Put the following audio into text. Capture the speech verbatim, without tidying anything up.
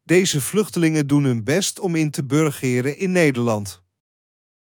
Deze vluchtelingen doen hun best om in te burgeren in Nederland.